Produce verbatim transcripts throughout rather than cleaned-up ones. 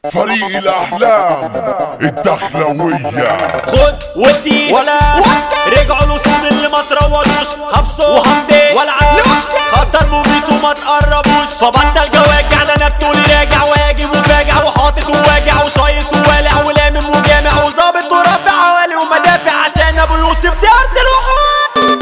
فريق الأحلام الدخلوية. خد ودي ولا رجعوا الأسود اللي ما تروضوش، هبصوا وهمدي والعاب خطر مميت وما تقربوش، فبطل جواجع ده انا بتقولي راجع واجب وفاجع وحاطط وواجع وشايط ووالع ولامم وجامع وظابط ورافع عوالي ومدافع عشان ابو يوسف دي ارض الوحوش.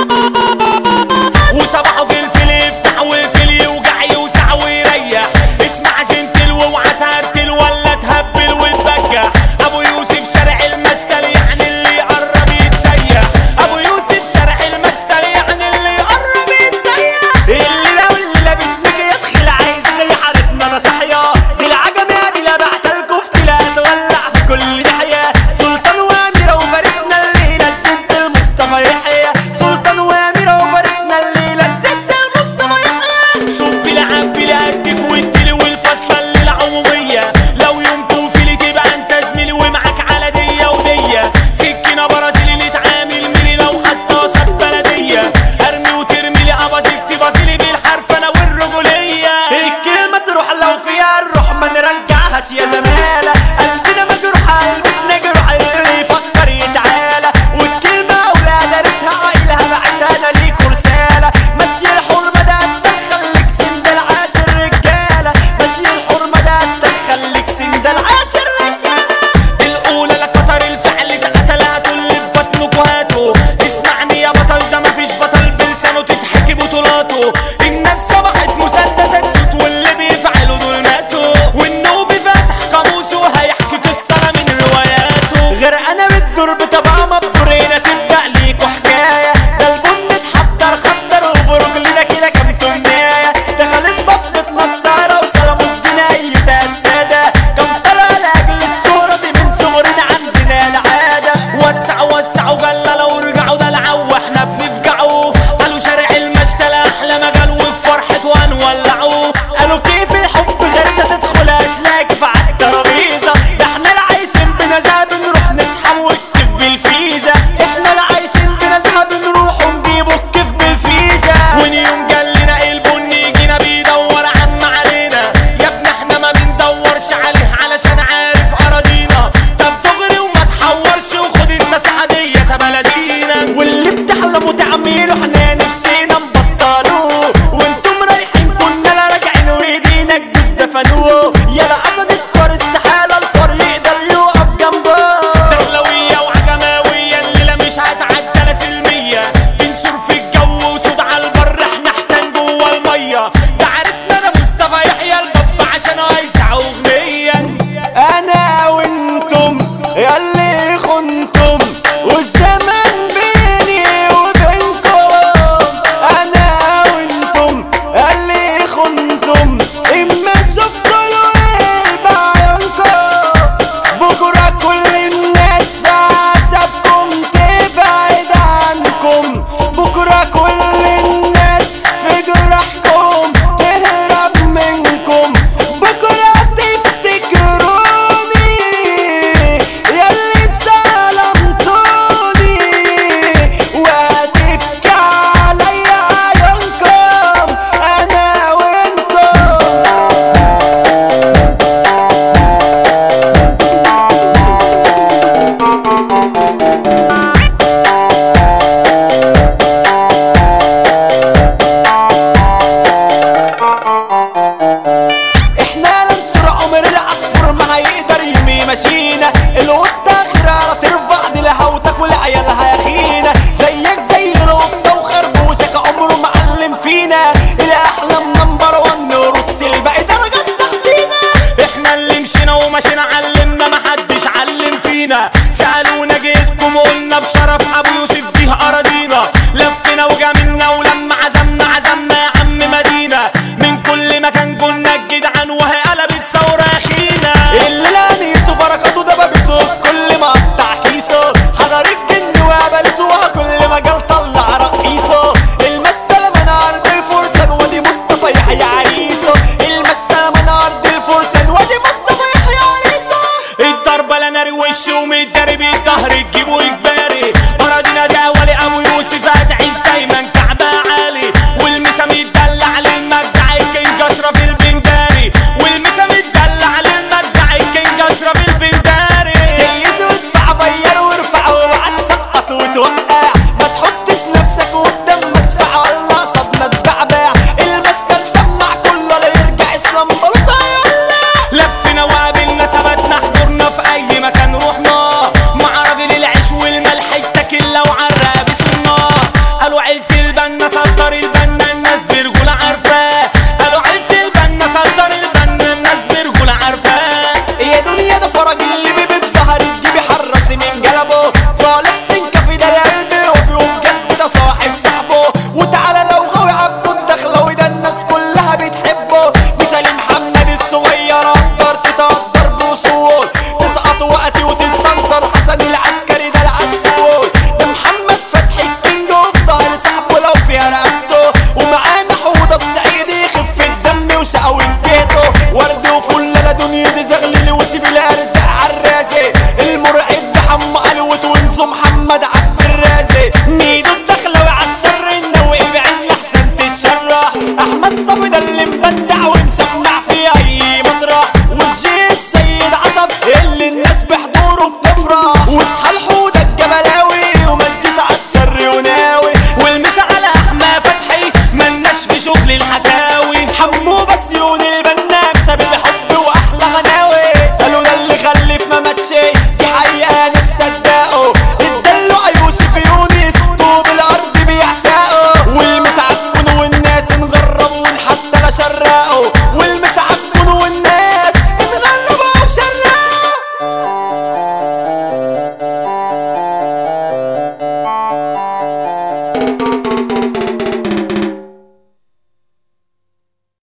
وصباحه في الفيل يفتح والفيل يوجع يوسع ويريح، اسمع جنتل واوعى تهرتل ولا تهبل وتبجح. ابو يوسف شارع المشتل يعني اللي يقرب يتسيح، ابو يوسف شارع المشتل يعني اللي يقرب يتسيح. اللي لو لابس مكي يدخل عايز زي حالتنا انا صحيه، دي العجمه بلا بعد الكفت لا تولع في كل ناحيه. سلطان واميره وفارسنا الليله الست المصطفى يحيى، سلطان واميره وفارسنا الليله الست المصطفى يحيى. صب لعب بلا قدك وانتلي والفصله اللي العموميه، لو يوم توفيلي تبقى انت زميلي ومعاك على ديه وديه. سكينه برازيلي نتعامل ميري لو حتى وسط بلديه، ارمي وترمي لي ابازيك تبازيلي بالحرف انا والرجوليه. الكلمه تروح لو فيها الروح ما نرجعهاش يا زماله، قلبنا مجروح قلبنا جروح اللي يفكر يتعالى. والكلمه اولاد دارسها عايلها بعتها انا ليكوا رساله، ماشي الحرمه ده تخليك سندال عاشر رجاله، ماشي الحرمه ده تخليك سندال عاشر رجاله. الاولى لقطر الفعل اتقتلها كل في بطنكوا هاتوا، اسمعني يا بطل ده مفيش بطل بلسانه تتحكي بطولاته. الناس صبحت مسدسات صوت واللي بيفعلوا دول ماتوا، والنوبي فاتح قاموسه هيحكي قصه من رواياته. غير انا بتدور بطبعه مبدورينا تبدا ليكوا حكايه، ده البن اتحضر خضر وبرجلنا كده كام تمنايه. دخلت بفة نصارى وسلاموس جناية الساده، كم طلع لاجل الصوره دي من صغرنا عندنا العاده. وسعوا وسعوا جلة ورجعوا دلعوا واحنا بنفجعوا، قالوا شارع المشتل احلى مجال وفي فرحة وهنولعوا. قالوا كيف الحب غرزة تدخل هتلاقي على الترابيزه، ده احنا اللي عايشين بنزهه بنروح نسحب والكيف بالفيزا، احنا اللي عايشين بنزهه بنروح ونجيبوا الكيف بالفيزا. ونيوم جالنا البن يجينا بيدور عم علينا، يا ابني احنا ما بندورش عليه علشان عارف اراضينا. طب تغري وما تحورش وخد الناس عاديه بلدينا، واللي بتحلموا تعملوا احنا نفسينا نبطلوه، وانتم رايحين كنا لا راجعين وايدينا الجوز دفنوه. يلا قصد الكار استحاله الفار يقدر يقف جنبه. دخلويه وعجماويه الليله مش هتعدى لا سلميه، بنسور في الجو وصوت على البر احنا احتان جوه الميه. ده عرسنا انا مصطفى يحيى البابا عشان هيسع اغنيه. انا وانتم ياللي خنتم والزمن بيني وبينكم، انا وانتم ياللي خنتم اما شفتوا الويل بعيونكم. بكره كل الناس في عذابكم تبعد عنكم، بكره كل الناس في جراحكم تهرب منكم، بكره تفتكروني ياللي ظلمتوني وهتبكي عليا عيونكم انا وانتم. احنا ننصر عمر العصفور ما هيقدر يمي ماشينا، القطه غراره ترفع ديلها وتاكل عيالها يا خينا. زيك زي ربه وخربوشك عمره معلم فينا، الاحلام نمبر ون ورص الباقي درجات تحتينا. احنا اللي مشينا ومشينا علمنا محدش علم فينا، سالونا جيتكم وقلنا بشرف ابو يوسف دي اراضينا. لفينا وجاملنا ولما عزمنا عزمنا يا عم مدينه، من كل مكان كنا الجدعان وهي قلبت ثوره يا خينا. اللي لا نيسو بركاته ده بابيسو كل ما قطع كيسو، حضر الجن وقبلسوها كل مجال طلع رقيسه. المشتله من ارض الفرسان ودي مصطفى يحيى عريسه، المشتله من ارض الفرسان ودي مصطفى يحيى عريسه. الضربه لا ناري وش ومتداري بالظهر تجيبه اجباري، بلا ارزاق